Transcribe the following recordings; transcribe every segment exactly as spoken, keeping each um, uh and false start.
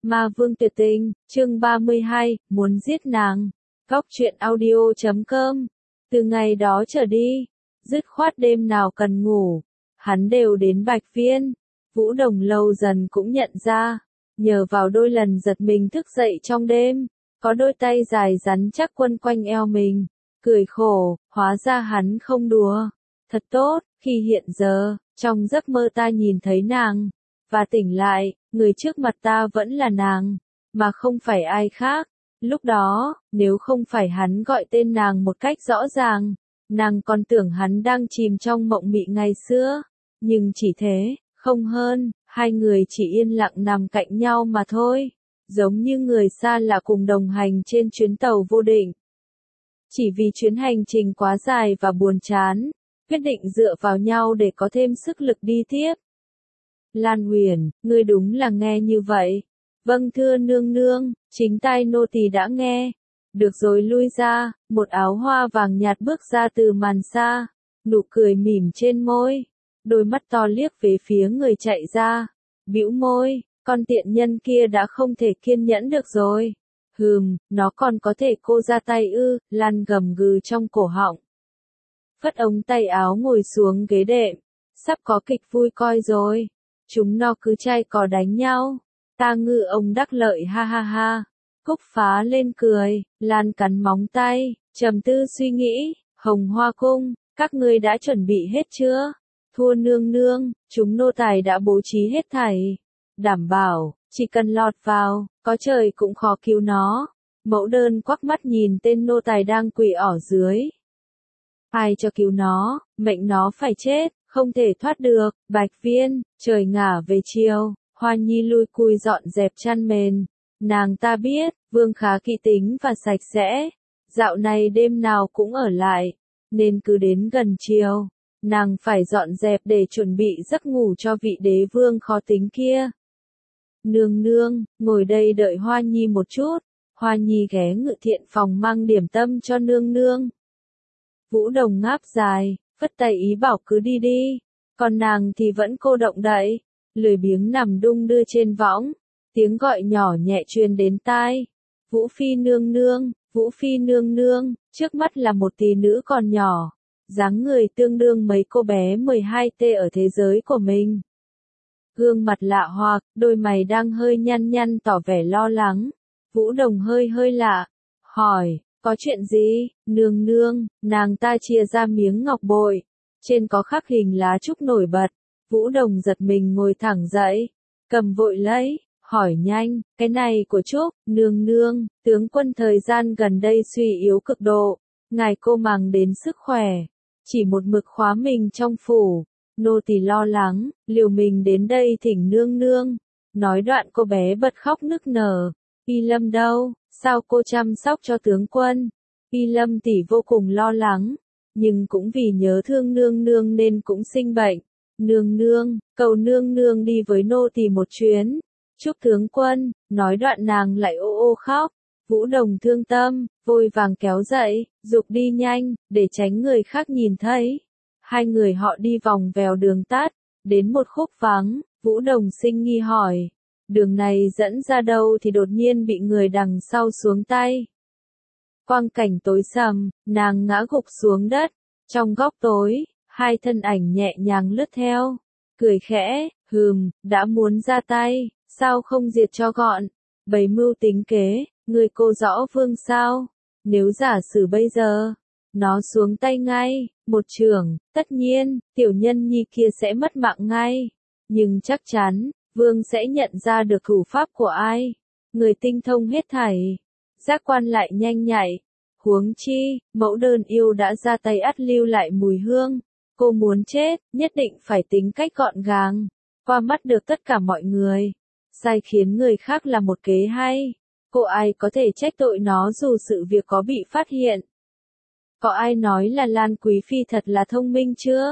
Ma Vương Tuyệt Tình, chương ba mươi hai, muốn giết nàng. Góc truyện audio chấm com. Từ ngày đó trở đi, dứt khoát đêm nào cần ngủ, hắn đều đến Bạch Viên. Vũ Đồng lâu dần cũng nhận ra, nhờ vào đôi lần giật mình thức dậy trong đêm, có đôi tay dài rắn chắc quấn quanh eo mình, cười khổ, hóa ra hắn không đùa. Thật tốt, khi hiện giờ, trong giấc mơ ta nhìn thấy nàng, và tỉnh lại, người trước mặt ta vẫn là nàng, mà không phải ai khác. Lúc đó, nếu không phải hắn gọi tên nàng một cách rõ ràng, nàng còn tưởng hắn đang chìm trong mộng mị ngày xưa. Nhưng chỉ thế, không hơn, hai người chỉ yên lặng nằm cạnh nhau mà thôi, giống như người xa lạ cùng đồng hành trên chuyến tàu vô định. Chỉ vì chuyến hành trình quá dài và buồn chán, quyết định dựa vào nhau để có thêm sức lực đi tiếp. Lan Huyền, ngươi đúng là nghe như vậy. Vâng thưa nương nương, chính tai nô tỳ đã nghe. Được rồi, lui ra. Một áo hoa vàng nhạt bước ra từ màn xa, nụ cười mỉm trên môi, đôi mắt to liếc về phía người chạy ra, bĩu môi, con tiện nhân kia đã không thể kiên nhẫn được rồi. Hừm, nó còn có thể cô ra tay ư? Lan gầm gừ trong cổ họng, phất ống tay áo ngồi xuống ghế đệm. Sắp có kịch vui coi rồi. Chúng nó cứ chay cò đánh nhau. Ta ngư ông đắc lợi, ha ha ha. Cúc phá lên cười, Lan cắn móng tay, trầm tư suy nghĩ. Hồng Hoa Cung, các ngươi đã chuẩn bị hết chưa? Thua nương nương, chúng nô tài đã bố trí hết thảy. Đảm bảo, chỉ cần lọt vào, có trời cũng khó cứu nó. Mẫu đơn quắc mắt nhìn tên nô tài đang quỳ ở dưới. Ai cho cứu nó, mệnh nó phải chết, không thể thoát được. Bạch Viên, trời ngả về chiều, Hoa Nhi lui cui dọn dẹp chăn mền. Nàng ta biết, Vương khá kỹ tính và sạch sẽ. Dạo này đêm nào cũng ở lại, nên cứ đến gần chiều, nàng phải dọn dẹp để chuẩn bị giấc ngủ cho vị đế vương khó tính kia. Nương nương, ngồi đây đợi Hoa Nhi một chút. Hoa Nhi ghé ngự thiện phòng mang điểm tâm cho nương nương. Vũ Đồng ngáp dài, phất tay ý bảo cứ đi đi. Còn nàng thì vẫn cô động đậy, lười biếng nằm đung đưa trên võng. Tiếng gọi nhỏ nhẹ truyền đến tai. Vũ Phi nương nương, Vũ Phi nương nương. Trước mắt là một tỷ nữ còn nhỏ, dáng người tương đương mấy cô bé mười hai tuổi ở thế giới của mình. Gương mặt lạ hoắc, đôi mày đang hơi nhăn nhăn tỏ vẻ lo lắng. Vũ Đồng hơi hơi lạ, hỏi, có chuyện gì? Nương nương, nàng ta chia ra miếng ngọc bội, trên có khắc hình lá trúc nổi bật. Vũ Đồng giật mình ngồi thẳng dậy, cầm vội lấy, hỏi nhanh, cái này của Trúc. Nương nương, tướng quân thời gian gần đây suy yếu cực độ, ngài cô màng đến sức khỏe, chỉ một mực khóa mình trong phủ. Nô tỳ lo lắng, liều mình đến đây thỉnh nương nương. Nói đoạn cô bé bật khóc nức nở. Y Lâm đâu, sao cô chăm sóc cho tướng quân? Y Lâm tỷ vô cùng lo lắng, nhưng cũng vì nhớ thương nương nương nên cũng sinh bệnh. Nương nương, cầu nương nương đi với nô tỳ một chuyến. Chúc tướng quân. Nói đoạn nàng lại ô ô khóc. Vũ Đồng thương tâm, vội vàng kéo dậy, giục đi nhanh, để tránh người khác nhìn thấy. Hai người họ đi vòng vèo đường tắt, đến một khúc vắng. Vũ Đồng sinh nghi hỏi, đường này dẫn ra đâu thì đột nhiên bị người đằng sau xuống tay. Quang cảnh tối sầm, nàng ngã gục xuống đất. Trong góc tối, hai thân ảnh nhẹ nhàng lướt theo, cười khẽ, hừm, đã muốn ra tay, sao không diệt cho gọn? Bày mưu tính kế, người cô rõ vương sao? Nếu giả sử bây giờ, nó xuống tay ngay, một chưởng, tất nhiên, tiểu nhân nhi kia sẽ mất mạng ngay. Nhưng chắc chắn, vương sẽ nhận ra được thủ pháp của ai. Người tinh thông hết thảy, giác quan lại nhanh nhạy. Huống chi, mẫu đơn yêu đã ra tay ắt lưu lại mùi hương. Cô muốn chết, nhất định phải tính cách gọn gàng, qua mắt được tất cả mọi người. Sai khiến người khác là một kế hay. Cô ai có thể trách tội nó dù sự việc có bị phát hiện. Có ai nói là Lan Quý Phi thật là thông minh chưa?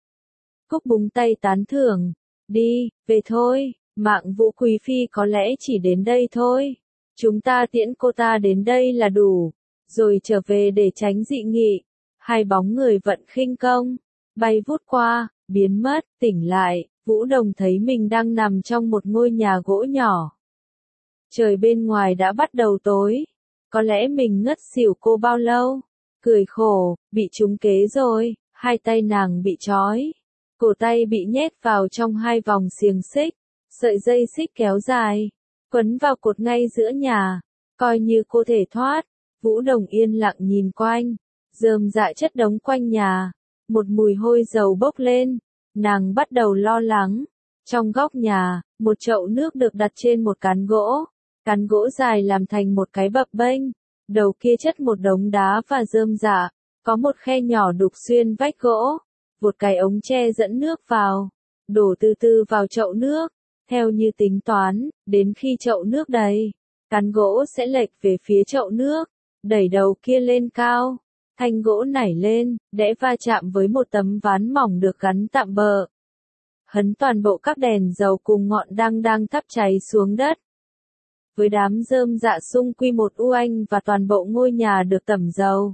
Cúc búng tay tán thưởng. Đi, về thôi, mạng Vũ Quý Phi có lẽ chỉ đến đây thôi. Chúng ta tiễn cô ta đến đây là đủ, rồi trở về để tránh dị nghị. Hai bóng người vận khinh công, bay vút qua, biến mất, tỉnh lại, Vũ Đồng thấy mình đang nằm trong một ngôi nhà gỗ nhỏ. Trời bên ngoài đã bắt đầu tối. Có lẽ mình ngất xỉu cô bao lâu. Cười khổ, bị trúng kế rồi, hai tay nàng bị trói. Cổ tay bị nhét vào trong hai vòng xiềng xích. Sợi dây xích kéo dài, quấn vào cột ngay giữa nhà. Coi như cô thể thoát. Vũ Đồng yên lặng nhìn quanh. Rơm rạ chất đống quanh nhà. Một mùi hôi dầu bốc lên. Nàng bắt đầu lo lắng. Trong góc nhà, một chậu nước được đặt trên một cán gỗ. Cán gỗ dài làm thành một cái bập bênh. Đầu kia chất một đống đá và rơm rạ. Có một khe nhỏ đục xuyên vách gỗ. Một cái ống tre dẫn nước vào. Đổ từ từ vào chậu nước. Theo như tính toán, đến khi chậu nước đầy, cán gỗ sẽ lệch về phía chậu nước. Đẩy đầu kia lên cao. Thanh gỗ nảy lên, đẽ va chạm với một tấm ván mỏng được gắn tạm bợ. Hấn toàn bộ các đèn dầu cùng ngọn đăng đang thắp cháy xuống đất. Với đám rơm rạ xung quy một u anh và toàn bộ ngôi nhà được tẩm dầu.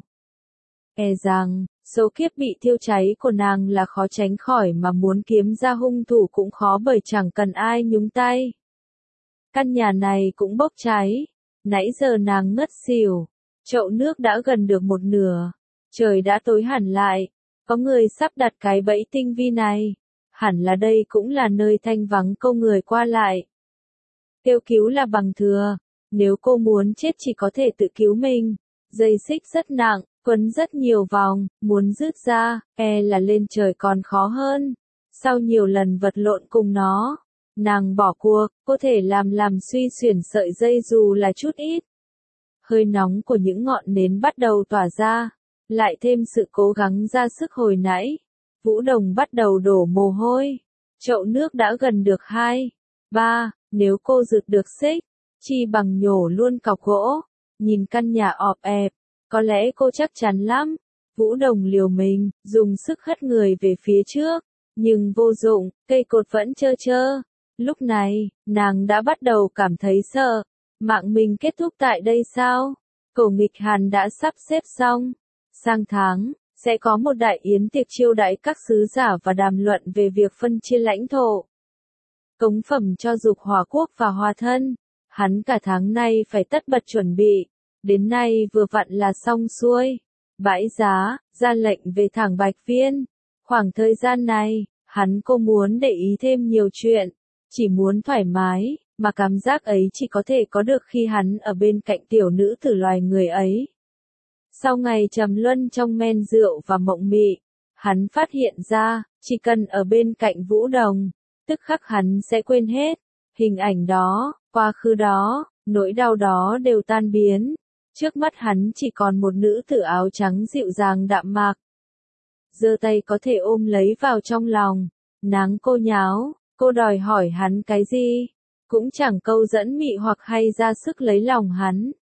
E rằng, số kiếp bị thiêu cháy của nàng là khó tránh khỏi mà muốn kiếm ra hung thủ cũng khó bởi chẳng cần ai nhúng tay. Căn nhà này cũng bốc cháy. Nãy giờ nàng ngất xỉu. Chậu nước đã gần được một nửa. Trời đã tối hẳn lại. Có người sắp đặt cái bẫy tinh vi này. Hẳn là đây cũng là nơi thanh vắng câu người qua lại. Kêu cứu là bằng thừa. Nếu cô muốn chết chỉ có thể tự cứu mình. Dây xích rất nặng, quấn rất nhiều vòng, muốn rứt ra, e là lên trời còn khó hơn. Sau nhiều lần vật lộn cùng nó, nàng bỏ cuộc, có thể làm làm suy xuyển sợi dây dù là chút ít. Hơi nóng của những ngọn nến bắt đầu tỏa ra, lại thêm sự cố gắng ra sức hồi nãy. Vũ Đồng bắt đầu đổ mồ hôi. Chậu nước đã gần được hai, ba, nếu cô rực được xích, chi bằng nhổ luôn cọc gỗ. Nhìn căn nhà ọp ẹp, có lẽ cô chắc chắn lắm. Vũ Đồng liều mình, dùng sức hất người về phía trước. Nhưng vô dụng, cây cột vẫn trơ trơ. Lúc này, nàng đã bắt đầu cảm thấy sợ. Mạng mình kết thúc tại đây sao? Cổ Nghịch Hàn đã sắp xếp xong. Sang tháng, sẽ có một đại yến tiệc chiêu đãi các sứ giả và đàm luận về việc phân chia lãnh thổ. Cống phẩm cho Dục Hỏa Quốc và Hòa Thân. Hắn cả tháng nay phải tất bật chuẩn bị. Đến nay vừa vặn là xong xuôi. Bãi giá, ra lệnh về thẳng Bạch Viên. Khoảng thời gian này, hắn cô muốn để ý thêm nhiều chuyện. Chỉ muốn thoải mái, mà cảm giác ấy chỉ có thể có được khi hắn ở bên cạnh tiểu nữ tử loài người ấy. Sau ngày trầm luân trong men rượu và mộng mị, hắn phát hiện ra, chỉ cần ở bên cạnh Vũ Đồng, tức khắc hắn sẽ quên hết. Hình ảnh đó, quá khứ đó, nỗi đau đó đều tan biến. Trước mắt hắn chỉ còn một nữ tử áo trắng dịu dàng đạm mạc. Giơ tay có thể ôm lấy vào trong lòng. Náng cô nháo, cô đòi hỏi hắn cái gì? Cũng chẳng câu dẫn mị hoặc hay ra sức lấy lòng hắn.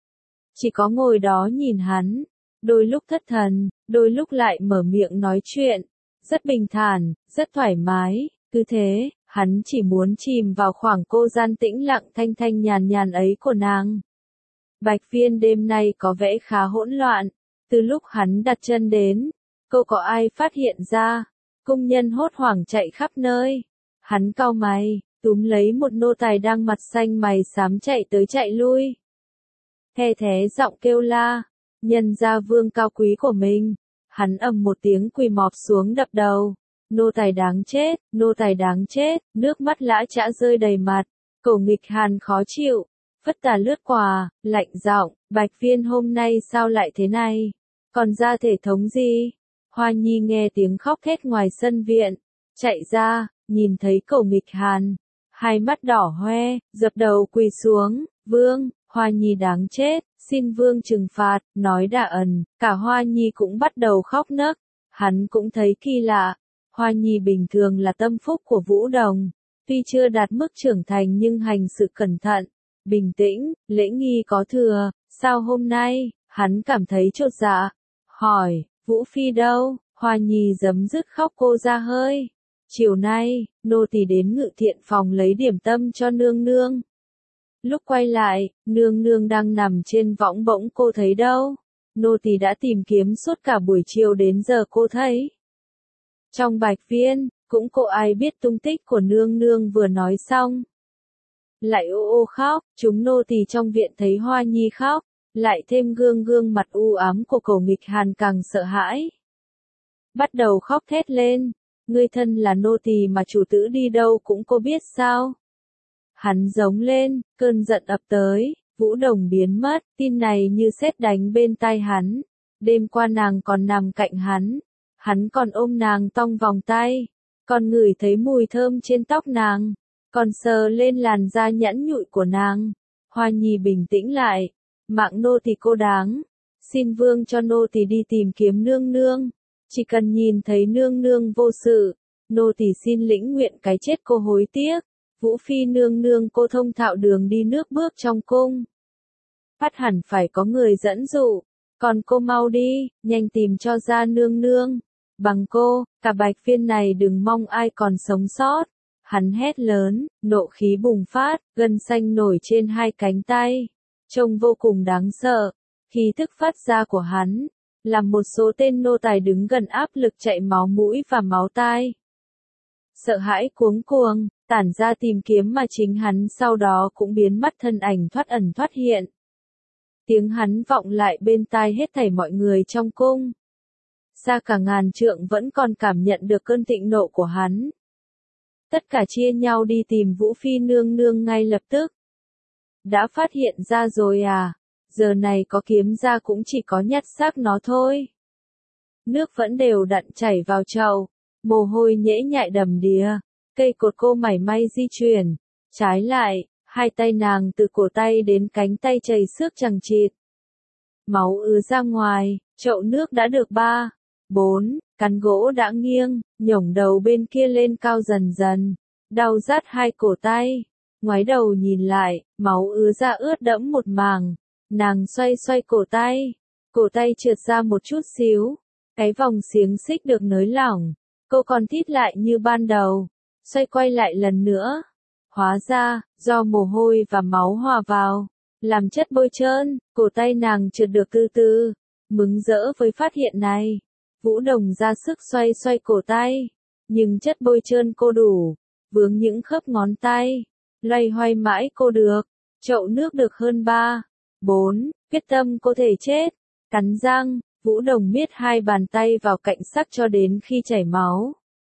Chỉ có ngồi đó nhìn hắn. Đôi lúc thất thần, đôi lúc lại mở miệng nói chuyện. Rất bình thản, rất thoải mái. Cứ thế, hắn chỉ muốn chìm vào khoảng cô gian tĩnh lặng thanh thanh nhàn nhàn ấy của nàng. Bạch Viên đêm nay có vẻ khá hỗn loạn. Từ lúc hắn đặt chân đến, cô có ai phát hiện ra. Công nhân hốt hoảng chạy khắp nơi. Hắn cau mày, túm lấy một nô tài đang mặt xanh mày xám chạy tới chạy lui. The thé giọng kêu la, nhân ra vương cao quý của mình. Hắn ầm một tiếng quỳ mọp xuống đập đầu. Nô tài đáng chết, nô tài đáng chết, nước mắt lã chã rơi đầy mặt. Cổ Nghịch Hàn khó chịu. Phất tà lướt qua, lạnh giọng, Bạch Viên hôm nay sao lại thế này? Còn ra thể thống gì? Hoa Nhi nghe tiếng khóc thét ngoài sân viện. Chạy ra, nhìn thấy Cổ Nghịch Hàn. Hai mắt đỏ hoe, dập đầu quỳ xuống. Vương, Hoa Nhi đáng chết, xin Vương trừng phạt, nói đà ẩn. Cả Hoa Nhi cũng bắt đầu khóc nấc. Hắn cũng thấy kỳ lạ. Hoa Nhi bình thường là tâm phúc của Vũ Đồng. Tuy chưa đạt mức trưởng thành nhưng hành sự cẩn thận, bình tĩnh, lễ nghi có thừa. Sao hôm nay, hắn cảm thấy chột dạ. Hỏi, Vũ Phi đâu? Hoa Nhi giấm dứt khóc cô ra hơi. Chiều nay, nô tỳ đến Ngự Thiện phòng lấy điểm tâm cho nương nương. Lúc quay lại, nương nương đang nằm trên võng bỗng cô thấy đâu. Nô tỳ đã tìm kiếm suốt cả buổi chiều đến giờ cô thấy. Trong Bạch Viên, cũng cô ai biết tung tích của nương nương vừa nói xong. lại ô ô khóc, chúng nô tỳ trong viện thấy Hoa Nhi khóc, lại thêm gương gương mặt u ám của Cổ Nghịch Hàn càng sợ hãi. Bắt đầu khóc thét lên, ngươi thân là nô tỳ mà chủ tử đi đâu cũng cô biết sao? Hắn giống lên, cơn giận ập tới, Vũ Đồng biến mất, tin này như sét đánh bên tai hắn. Đêm qua nàng còn nằm cạnh hắn, hắn còn ôm nàng tong vòng tay, còn ngửi thấy mùi thơm trên tóc nàng, còn sờ lên làn da nhẵn nhụi của nàng. Hoa Nhi bình tĩnh lại, mạng nô tỳ cô đáng, xin vương cho nô tỳ đi tìm kiếm nương nương, chỉ cần nhìn thấy nương nương vô sự, nô tỳ xin lĩnh nguyện cái chết cô hối tiếc. Vũ Phi nương nương cô thông thạo đường đi nước bước trong cung. Bắt hẳn phải có người dẫn dụ, còn cô mau đi, nhanh tìm cho ra nương nương. Bằng cô, cả Bạch Viên này đừng mong ai còn sống sót. Hắn hét lớn, nộ khí bùng phát, gân xanh nổi trên hai cánh tay. Trông vô cùng đáng sợ, khí thức phát ra của hắn, làm một số tên nô tài đứng gần áp lực chạy máu mũi và máu tai. Sợ hãi cuống cuồng, tản ra tìm kiếm mà chính hắn sau đó cũng biến mất thân ảnh thoát ẩn thoát hiện. Tiếng hắn vọng lại bên tai hết thảy mọi người trong cung. Xa cả ngàn trượng vẫn còn cảm nhận được cơn thịnh nộ của hắn. Tất cả chia nhau đi tìm Vũ Phi nương nương ngay lập tức. Đã phát hiện ra rồi à, giờ này có kiếm ra cũng chỉ có nhặt xác nó thôi. Nước vẫn đều đặn chảy vào chậu, mồ hôi nhễ nhại đầm đìa, cây cột cô mảy may di chuyển. Trái lại, hai tay nàng từ cổ tay đến cánh tay chảy xước chằng chịt. Máu ứa ra ngoài, chậu nước đã được ba, bốn, cán gỗ đã nghiêng, nhổng đầu bên kia lên cao dần dần, đau rát hai cổ tay. Ngoái đầu nhìn lại, máu ứa ra ướt đẫm một mảng, nàng xoay xoay cổ tay, cổ tay trượt ra một chút xíu, cái vòng xiềng xích được nới lỏng, cô còn thít lại như ban đầu, xoay quay lại lần nữa. Hóa ra, do mồ hôi và máu hòa vào, làm chất bôi trơn, cổ tay nàng trượt được từ từ, mừng rỡ với phát hiện này. Vũ Đồng ra sức xoay xoay cổ tay, nhưng chất bôi trơn cô đủ, vướng những khớp ngón tay, loay hoay mãi cô được, chậu nước được hơn ba, bốn, quyết tâm cô thể chết, cắn răng, Vũ Đồng miết hai bàn tay vào cạnh sắc cho đến khi chảy máu.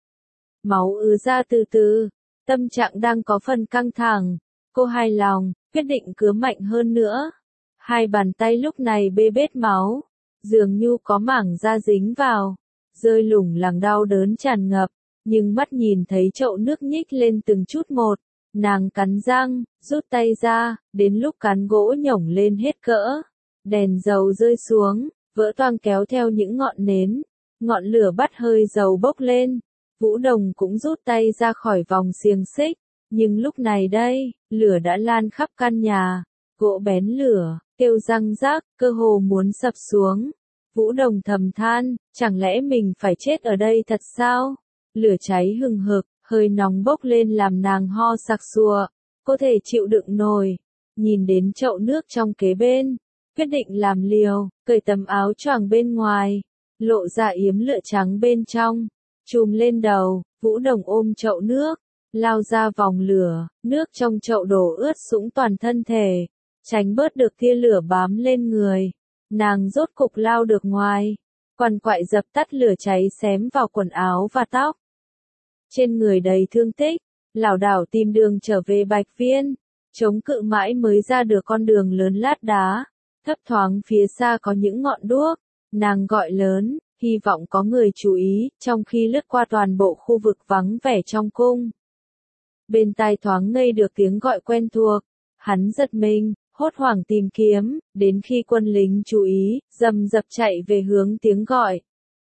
Máu ứa ra từ từ, tâm trạng đang có phần căng thẳng, cô hài lòng, quyết định cứa mạnh hơn nữa. Hai bàn tay lúc này bê bết máu, dường như có mảng da dính vào, rơi lủng lẳng đau đớn tràn ngập, nhưng mắt nhìn thấy chậu nước nhích lên từng chút một, nàng cắn răng, rút tay ra, đến lúc cán gỗ nhổng lên hết cỡ, đèn dầu rơi xuống, vỡ toang kéo theo những ngọn nến, ngọn lửa bắt hơi dầu bốc lên. Vũ Đồng cũng rút tay ra khỏi vòng xiềng xích, nhưng lúc này đây, lửa đã lan khắp căn nhà, gỗ bén lửa, kêu răng rác, cơ hồ muốn sập xuống. Vũ Đồng thầm than, chẳng lẽ mình phải chết ở đây thật sao? Lửa cháy hừng hực, hơi nóng bốc lên làm nàng ho sặc sụa, cô thể chịu đựng nổi. Nhìn đến chậu nước trong kế bên, quyết định làm liều, cởi tấm áo choàng bên ngoài, lộ ra yếm lụa trắng bên trong. Chùm lên đầu, Vũ Đồng ôm chậu nước, lao ra vòng lửa, nước trong chậu đổ ướt sũng toàn thân thể, tránh bớt được tia lửa bám lên người. Nàng rốt cục lao được ngoài, quằn quại dập tắt lửa cháy xém vào quần áo và tóc. Trên người đầy thương tích, lảo đảo tìm đường trở về Bạch Viên, chống cự mãi mới ra được con đường lớn lát đá, thấp thoáng phía xa có những ngọn đuốc, nàng gọi lớn, hy vọng có người chú ý, trong khi lướt qua toàn bộ khu vực vắng vẻ trong cung. Bên tai thoáng ngây được tiếng gọi quen thuộc, hắn giật mình, hốt hoảng tìm kiếm, đến khi quân lính chú ý, rầm rập chạy về hướng tiếng gọi.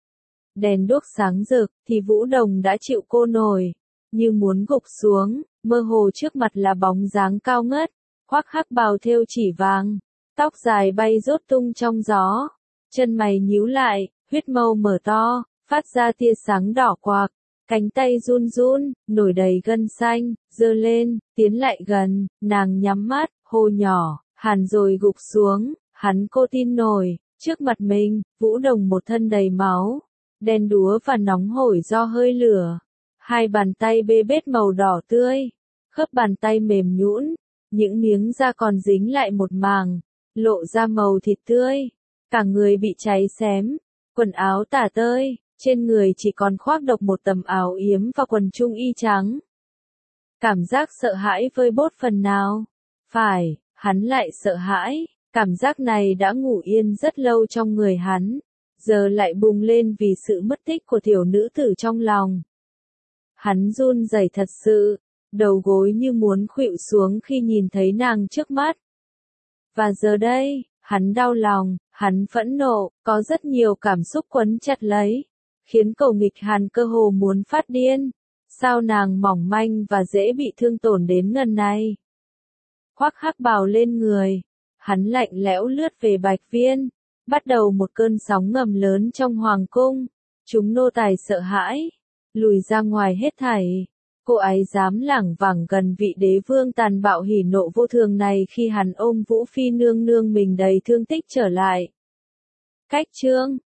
Đèn đuốc sáng rực, thì Vũ Đồng đã chịu cô nổi, như muốn gục xuống, mơ hồ trước mặt là bóng dáng cao ngất, khoác hắc bào thêu chỉ vàng, tóc dài bay rốt tung trong gió, chân mày nhíu lại, huyết mâu mở to, phát ra tia sáng đỏ quạc, cánh tay run run, nổi đầy gân xanh, giơ lên, tiến lại gần, nàng nhắm mắt, hô nhỏ, Hàn rồi gục xuống, hắn cô tin nổi, trước mặt mình, Vũ Đồng một thân đầy máu, đen đúa và nóng hổi do hơi lửa, hai bàn tay bê bết màu đỏ tươi, khớp bàn tay mềm nhũn, những miếng da còn dính lại một màng, lộ ra màu thịt tươi, cả người bị cháy xém, quần áo tả tơi, trên người chỉ còn khoác độc một tấm áo yếm và quần trung y trắng. Cảm giác sợ hãi vơi bớt phần nào. Phải, hắn lại sợ hãi, cảm giác này đã ngủ yên rất lâu trong người hắn, giờ lại bùng lên vì sự mất tích của tiểu nữ tử trong lòng. Hắn run rẩy thật sự, đầu gối như muốn khuỵu xuống khi nhìn thấy nàng trước mắt. Và giờ đây, hắn đau lòng, hắn phẫn nộ, có rất nhiều cảm xúc quấn chặt lấy, khiến Cầu Nghịch Hàn cơ hồ muốn phát điên. Sao nàng mỏng manh và dễ bị thương tổn đến ngần này? Khoác hắc bào lên người, hắn lạnh lẽo lướt về Bạch Viên, bắt đầu một cơn sóng ngầm lớn trong hoàng cung. Chúng nô tài sợ hãi, lùi ra ngoài hết thảy. Cô ấy dám lảng vảng gần vị đế vương tàn bạo hỉ nộ vô thường này khi hắn ôm Vũ Phi nương nương mình đầy thương tích trở lại. Cách chương